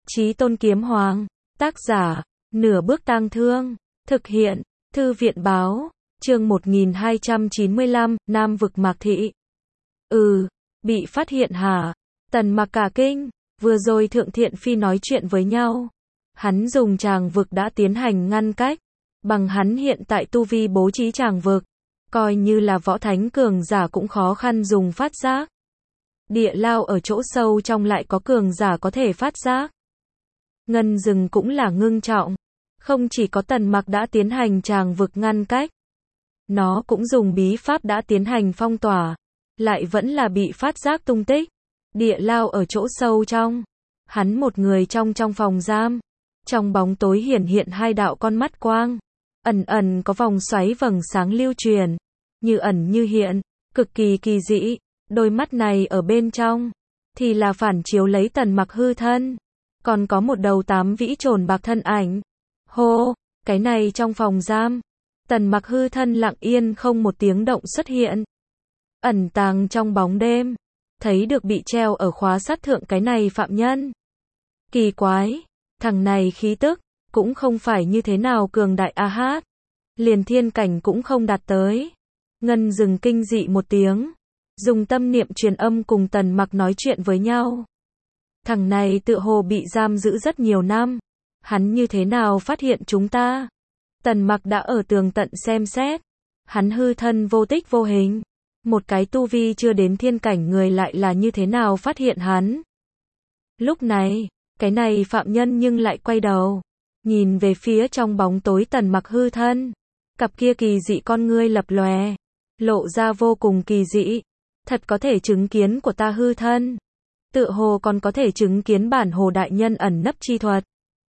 Chí Tôn Kiếm Hoàng, tác giả, Nửa Bước Tang Thương, thực hiện, Thư viện báo, chương 1295, Nam vực Mạc Thị. Bị phát hiện hả? Tần Mặc cả kinh, vừa rồi Thượng Thiện Phi nói chuyện với nhau. Hắn dùng tràng vực đã tiến hành ngăn cách, bằng hắn hiện tại tu vi bố trí tràng vực, coi như là võ thánh cường giả cũng khó khăn dùng phát giác. Địa lao ở chỗ sâu trong lại có cường giả có thể phát giác. Ngân rừng cũng là ngưng trọng, không chỉ có Tần Mặc đã tiến hành tràng vực ngăn cách, nó cũng dùng bí pháp đã tiến hành phong tỏa, lại vẫn là bị phát giác tung tích. Địa lao ở chỗ sâu trong, hắn một người trong phòng giam, trong bóng tối hiển hiện hai đạo con mắt quang, ẩn ẩn có vòng xoáy vầng sáng lưu truyền, như ẩn như hiện, cực kỳ kỳ dị. Đôi mắt này ở bên trong thì là phản chiếu lấy Tần Mặc hư thân, còn có một đầu 8 vĩ trồn bạc thân ảnh. Hô, cái này trong phòng giam, Tần Mặc hư thân lặng yên không một tiếng động xuất hiện, ẩn tàng trong bóng đêm, thấy được bị treo ở khóa sắt thượng cái này phạm nhân. Kỳ quái, thằng này khí tức cũng không phải như thế nào cường đại a hát, liền thiên cảnh cũng không đạt tới. Ngân dừng kinh dị một tiếng, dùng tâm niệm truyền âm cùng Tần Mặc nói chuyện với nhau. Thằng này tựa hồ bị giam giữ rất nhiều năm, hắn như thế nào phát hiện chúng ta? Tần Mặc đã ở tường tận xem xét, hắn hư thân vô tích vô hình, một cái tu vi chưa đến thiên cảnh người lại là như thế nào phát hiện hắn? Lúc này, cái này phạm nhân nhưng lại quay đầu, nhìn về phía trong bóng tối Tần Mặc hư thân, cặp kia kỳ dị con ngươi lập lòe, lộ ra vô cùng kỳ dị. Thật có thể chứng kiến của ta hư thân, tựa hồ còn có thể chứng kiến bản hồ đại nhân ẩn nấp chi thuật.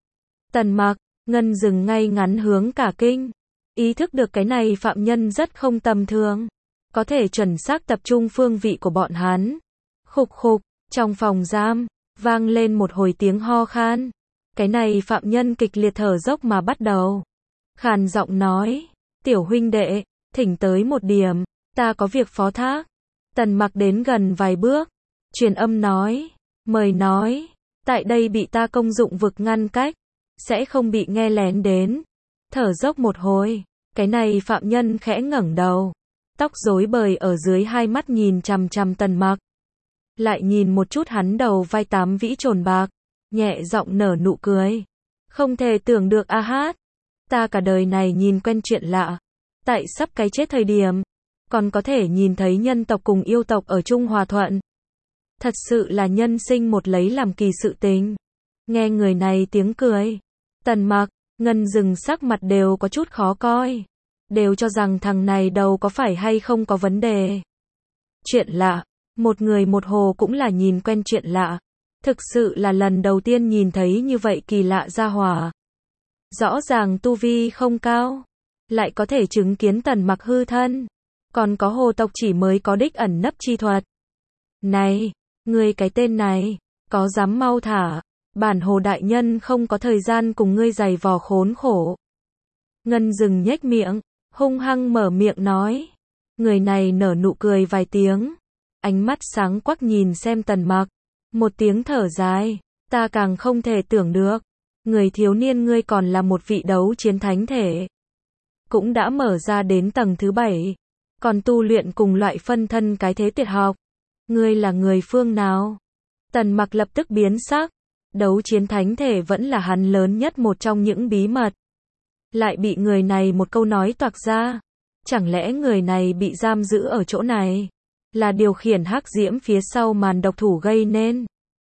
Tần Mặc, Ngân dừng ngay ngắn hướng cả kinh, ý thức được cái này phạm nhân rất không tầm thường, có thể chuẩn xác tập trung phương vị của bọn hắn. Khục khục, trong phòng giam, vang lên một hồi tiếng ho khan, cái này phạm nhân kịch liệt thở dốc mà bắt đầu. Khàn giọng nói, tiểu huynh đệ, thỉnh tới một điểm, ta có việc phó thác. Tần Mặc đến gần vài bước, truyền âm nói, mời nói, tại đây bị ta công dụng vực ngăn cách, sẽ không bị nghe lén đến. Thở dốc một hồi, cái này phạm nhân khẽ ngẩng đầu, tóc rối bời ở dưới hai mắt nhìn chằm chằm Tần Mặc, lại nhìn một chút hắn đầu vai 8 vĩ trồn bạc, nhẹ giọng nở nụ cười. Không thể tưởng được a hát, ta cả đời này nhìn quen chuyện lạ, tại sắp cái chết thời điểm, còn có thể nhìn thấy nhân tộc cùng yêu tộc ở chung hòa thuận. Thật sự là nhân sinh một lấy làm kỳ sự tình. Nghe người này tiếng cười, Tần Mặc, Ngân dừng sắc mặt đều có chút khó coi, đều cho rằng thằng này đầu có phải hay không có vấn đề. Chuyện lạ, một người một hồ cũng là nhìn quen chuyện lạ, thực sự là lần đầu tiên nhìn thấy như vậy kỳ lạ gia hỏa. Rõ ràng tu vi không cao, lại có thể chứng kiến Tần Mặc hư thân, còn có hồ tộc chỉ mới có đích ẩn nấp chi thuật. Này, ngươi cái tên này, có dám mau thả, bản hồ đại nhân không có thời gian cùng ngươi giày vò khốn khổ. Ngân dừng nhếch miệng, hung hăng mở miệng nói. Người này nở nụ cười vài tiếng, ánh mắt sáng quắc nhìn xem Tần Mặc, một tiếng thở dài, ta càng không thể tưởng được, người thiếu niên ngươi còn là một vị đấu chiến thánh thể, cũng đã mở ra đến tầng thứ 7. Còn tu luyện cùng loại phân thân cái thế tuyệt học. Ngươi là người phương nào? Tần Mặc lập tức biến sắc. Đấu chiến thánh thể vẫn là hắn lớn nhất một trong những bí mật. Lại bị người này một câu nói toạc ra. Chẳng lẽ người này bị giam giữ ở chỗ này, là điều khiển hắc diễm phía sau màn độc thủ gây nên?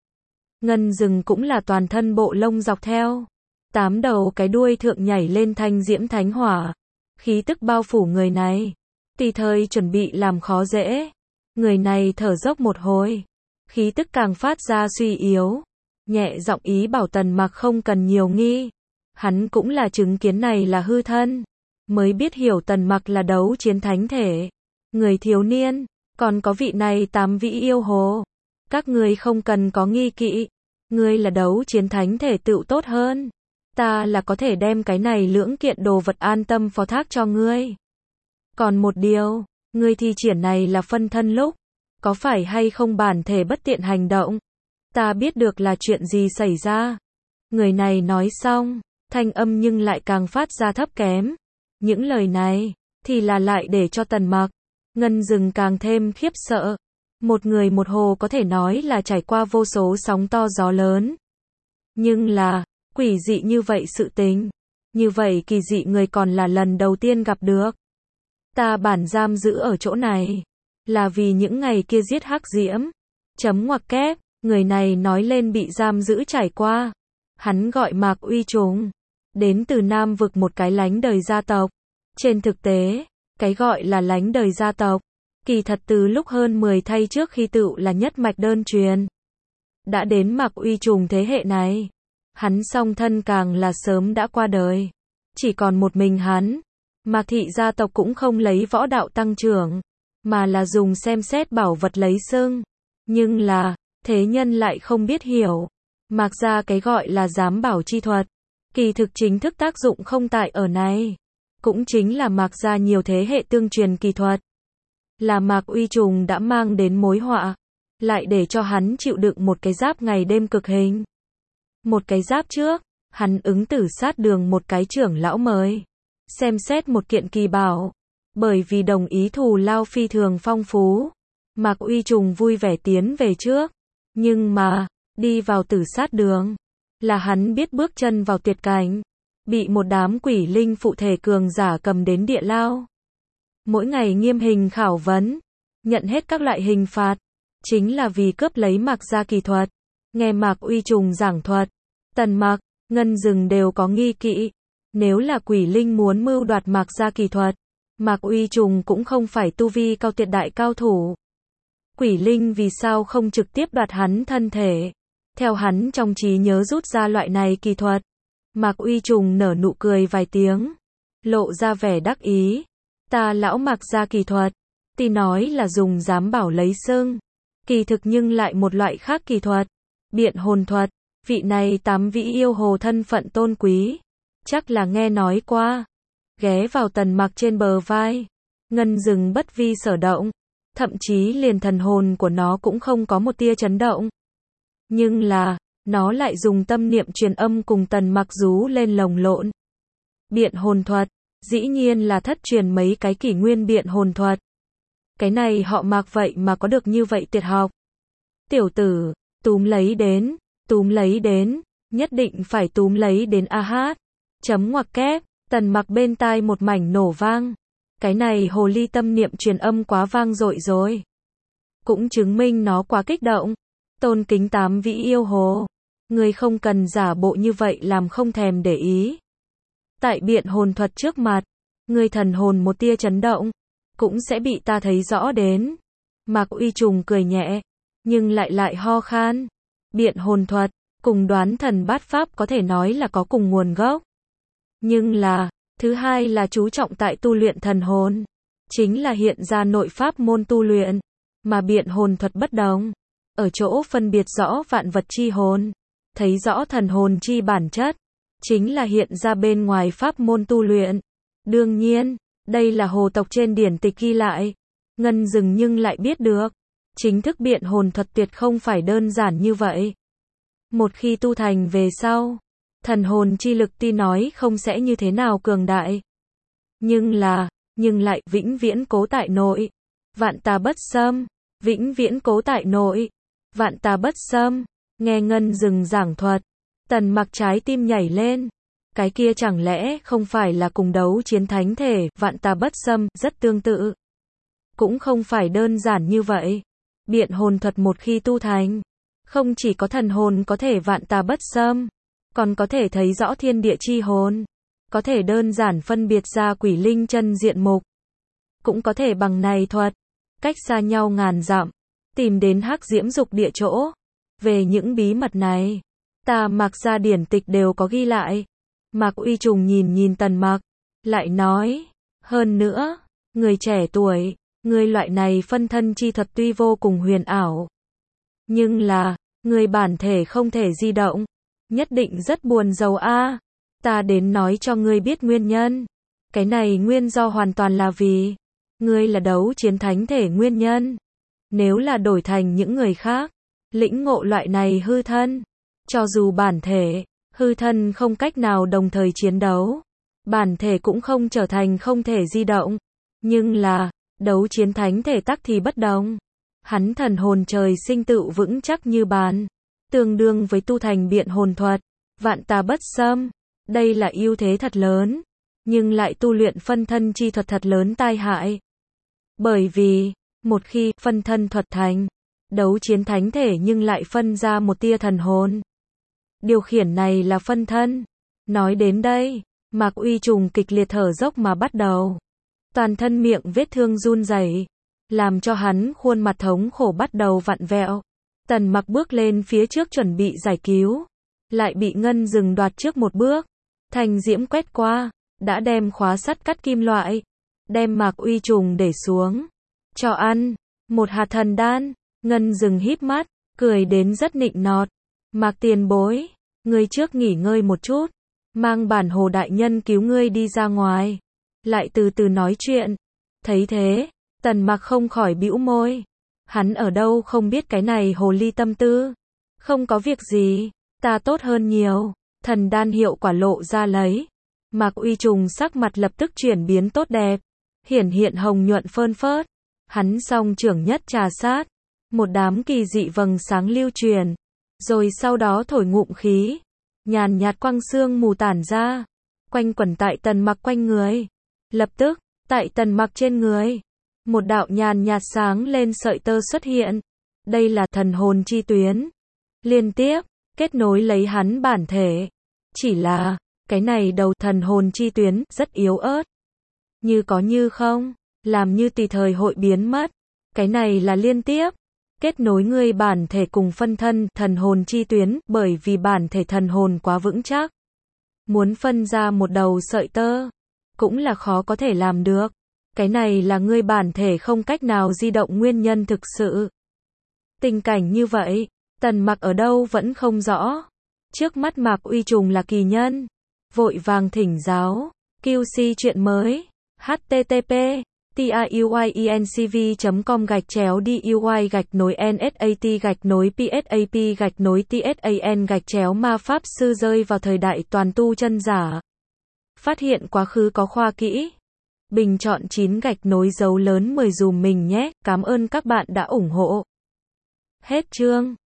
Ngân dừng cũng là toàn thân bộ lông dọc theo 8 đầu cái đuôi thượng nhảy lên thanh diễm thánh hỏa. Khí tức bao phủ người này, tùy thời chuẩn bị làm khó dễ. Người này thở dốc một hồi, khí tức càng phát ra suy yếu, nhẹ giọng ý bảo Tần Mặc không cần nhiều nghi. Hắn cũng là chứng kiến này là hư thân, mới biết hiểu Tần Mặc là đấu chiến thánh thể. Người thiếu niên, còn có vị này 8 vĩ yêu hồ, các ngươi không cần có nghi kỵ. Ngươi là đấu chiến thánh thể tựu tốt hơn, ta là có thể đem cái này lưỡng kiện đồ vật an tâm phó thác cho ngươi. Còn một điều, ngươi thi triển này là phân thân lúc, có phải hay không bản thể bất tiện hành động? Ta biết được là chuyện gì xảy ra, Người này nói xong, thanh âm nhưng lại càng phát ra thấp kém. Những lời này, thì là lại để cho Tần Mặc, Ngân Dừng càng thêm khiếp sợ. Một người một hồ có thể nói là trải qua vô số sóng to gió lớn. Nhưng là, quỷ dị như vậy sự tình. Như vậy kỳ dị người còn là lần đầu tiên gặp được. Ta bản giam giữ ở chỗ này, là vì những ngày kia giết Hắc Diễm. Chấm ngoặc kép, người này nói lên bị giam giữ trải qua. Hắn gọi Mạc Uy Trùng, đến từ Nam vực một cái lánh đời gia tộc. Trên thực tế, cái gọi là lánh đời gia tộc, kỳ thật từ lúc hơn 10 thay trước khi tựu là nhất mạch đơn truyền. Đã đến Mạc Uy Trùng thế hệ này, hắn song thân càng là sớm đã qua đời. Chỉ còn một mình hắn, Mạc thị gia tộc cũng không lấy võ đạo tăng trưởng, mà là dùng xem xét bảo vật lấy xưng. Nhưng là, thế nhân lại không biết hiểu. Mạc gia cái gọi là giám bảo chi thuật, kỳ thực chính thức tác dụng không tại ở này. Cũng chính là Mạc gia nhiều thế hệ tương truyền kỳ thuật. Là Mạc Uy Trùng đã mang đến mối họa, lại để cho hắn chịu đựng một cái giáp ngày đêm cực hình. Một cái giáp trước, hắn ứng tử sát đường một cái trưởng lão mời xem xét một kiện kỳ bảo. Bởi vì đồng ý thù lao phi thường phong phú, Mạc Uy Trùng vui vẻ tiến về trước. Nhưng mà, đi vào tử sát đường, là hắn biết bước chân vào tuyệt cảnh, bị một đám quỷ linh phụ thể cường giả cầm đến địa lao. Mỗi ngày nghiêm hình khảo vấn, nhận hết các loại hình phạt, chính là vì cướp lấy Mạc gia kỳ thuật. Nghe Mạc Uy Trùng giảng thuật, Tần Mặc, Ngân Dừng đều có nghi kỵ. Nếu là quỷ linh muốn mưu đoạt Mạc gia kỳ thuật, Mạc Uy Trùng cũng không phải tu vi cao tuyệt đại cao thủ. Quỷ linh vì sao không trực tiếp đoạt hắn thân thể? Theo hắn trong trí nhớ rút ra loại này kỳ thuật. Mạc Uy Trùng nở nụ cười vài tiếng, lộ ra vẻ đắc ý. Ta lão Mạc gia kỳ thuật, tuy nói là dùng giám bảo lấy xưng, kỳ thực nhưng lại một loại khác kỳ thuật, biện hồn thuật. Vị này 8 vị yêu hồ thân phận tôn quý, chắc là nghe nói qua. Ghé vào Tần Mặc trên bờ vai, Ngân Dừng bất vi sở động, thậm chí liền thần hồn của nó cũng không có một tia chấn động. Nhưng là, nó lại dùng tâm niệm truyền âm cùng Tần Mặc rú lên lồng lộn. Biện hồn thuật, dĩ nhiên là thất truyền mấy cái kỷ nguyên biện hồn thuật. Cái này họ Mạc vậy mà có được như vậy tuyệt học. Tiểu tử, túm lấy đến, nhất định phải túm lấy đến a hát. Chấm ngoặc kép, Tần Mặc bên tai một mảnh nổ vang. Cái này hồ ly tâm niệm truyền âm quá vang dội rồi. Cũng chứng minh nó quá kích động. Tôn kính 8 vị yêu hồ, ngươi không cần giả bộ như vậy làm không thèm để ý. Tại biện hồn thuật trước mặt, ngươi thần hồn một tia chấn động, cũng sẽ bị ta thấy rõ đến. Mạc Uy Trùng cười nhẹ, nhưng lại ho khan. Biện hồn thuật, cùng đoán thần bát pháp có thể nói là có cùng nguồn gốc. Nhưng là, thứ hai là chú trọng tại tu luyện thần hồn, chính là hiện ra nội pháp môn tu luyện, mà biện hồn thuật bất đồng, ở chỗ phân biệt rõ vạn vật chi hồn, thấy rõ thần hồn chi bản chất, chính là hiện ra bên ngoài pháp môn tu luyện. Đương nhiên, đây là hồ tộc trên điển tịch ghi lại, Ngân Dừng nhưng lại biết được, chính thức biện hồn thuật tuyệt không phải đơn giản như vậy. Một khi tu thành về sau, thần hồn chi lực tuy nói không sẽ như thế nào cường đại, nhưng lại vĩnh viễn cố tại nội, vạn tà bất xâm, vĩnh viễn cố tại nội, vạn tà bất xâm. Nghe Ngân Dừng giảng thuật, Tần Mặc trái tim nhảy lên. Cái kia chẳng lẽ không phải là cùng đấu chiến thánh thể, vạn tà bất xâm, rất tương tự. Cũng không phải đơn giản như vậy. Biện hồn thuật một khi tu thành, không chỉ có thần hồn có thể vạn tà bất xâm, còn có thể thấy rõ thiên địa chi hồn, có thể đơn giản phân biệt ra quỷ linh chân diện mục, cũng có thể bằng này thuật, cách xa nhau ngàn dặm, tìm đến Hắc Diễm dục địa chỗ. Về những bí mật này, ta Mạc gia điển tịch đều có ghi lại. Mạc Uy Trùng nhìn Tần Mặc, lại nói, hơn nữa, người trẻ tuổi, người loại này phân thân chi thuật tuy vô cùng huyền ảo, nhưng là, người bản thể không thể di động, nhất định rất buồn rầu a. Ta đến nói cho ngươi biết nguyên nhân. Cái này nguyên do hoàn toàn là vì ngươi là đấu chiến thánh thể nguyên nhân. Nếu là đổi thành những người khác, lĩnh ngộ loại này hư thân, cho dù bản thể, Hư thân không cách nào đồng thời chiến đấu. Bản thể cũng không trở thành không thể di động. Nhưng là, đấu chiến thánh thể tắc thì bất đồng. Hắn thần hồn trời sinh tựu vững chắc như bàn. Tương đương với tu thành biện hồn thuật. Vạn tà bất xâm. Đây là ưu thế thật lớn. Nhưng lại tu luyện phân thân chi thuật thật lớn tai hại. Bởi vì, một khi phân thân thuật thành, đấu chiến thánh thể nhưng lại phân ra một tia thần hồn. Điều khiển này là phân thân. Nói đến đây, Mạc Uy Trùng kịch liệt thở dốc mà bắt đầu. Toàn thân miệng vết thương run rẩy, làm cho hắn khuôn mặt thống khổ bắt đầu vặn vẹo. Tần Mặc bước lên phía trước chuẩn bị giải cứu, lại bị Ngân Dừng đoạt trước một bước. Thành diễm quét qua, đã đem khóa sắt cắt kim loại, đem Mạc Uy Trùng để xuống. Cho ăn, một hạt thần đan. Ngân Dừng híp mắt, cười đến rất nịnh nọt. Mạc tiền bối, ngươi trước nghỉ ngơi một chút, mang bản hồ đại nhân cứu ngươi đi ra ngoài, lại từ từ nói chuyện. Thấy thế, Tần Mặc không khỏi bĩu môi. Hắn ở đâu không biết cái này hồ ly tâm tư. Không có việc gì, ta tốt hơn nhiều. Thần đan hiệu quả lộ ra lấy. Mạc Uy Trùng sắc mặt lập tức chuyển biến tốt đẹp, hiển hiện hồng nhuận phơn phớt. Hắn song trưởng nhất trà sát, một đám kỳ dị vầng sáng lưu truyền, rồi sau đó thổi ngụm khí, nhàn nhạt quang sương mù tản ra, quanh quẩn tại Tần Mặc quanh người. Lập tức, tại Tần Mặc trên người, một đạo nhàn nhạt sáng lên sợi tơ xuất hiện. Đây là thần hồn chi tuyến, liên tiếp kết nối lấy hắn bản thể. Chỉ là, cái này đầu thần hồn chi tuyến rất yếu ớt, như có như không, làm như tùy thời hội biến mất. Cái này là liên tiếp kết nối ngươi bản thể cùng phân thân thần hồn chi tuyến, bởi vì bản thể thần hồn quá vững chắc. Muốn phân ra một đầu sợi tơ, cũng là khó có thể làm được. Cái này là ngươi bản thể không cách nào di động nguyên nhân thực sự. Tình cảnh như vậy, Tần Mặc ở đâu vẫn không rõ. Trước mắt Mạc Uy Trùng là kỳ nhân. Vội vàng thỉnh giáo. QC chuyện mới. http tiuy_nscv.com/DUI-NSAT-PSAP-TSAN ma pháp sư rơi vào thời đại toàn tu chân giả. Phát hiện quá khứ có khoa kỹ. Bình chọn 9 dấu lớn 10 dùm mình nhé. Cảm ơn các bạn đã ủng hộ. Hết chương.